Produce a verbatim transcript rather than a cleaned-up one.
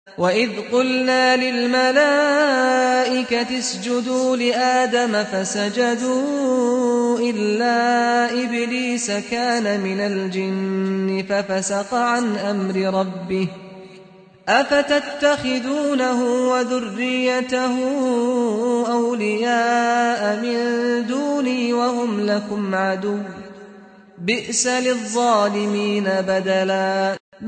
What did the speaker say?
وَإِذْ قُلْنَا لِلْمَلَائِكَةِ اسْجُدُوا لِآدَمَ فَسَجَدُوا إِلَّا إِبْلِيسَ كَانَ مِنَ الْجِنِّ فَفَسَقَ عَنْ أَمْرِ رَبِّهِ أَفَتَتَّخِذُونَهُ وَذُرِّيَّتَهُ أَوْلِيَاءَ مِن دُونِي وَهُمْ لَكُمْ عَدُوٌّ ۚ بِئْسَ لِلظَّالِمِينَ بَدَلًا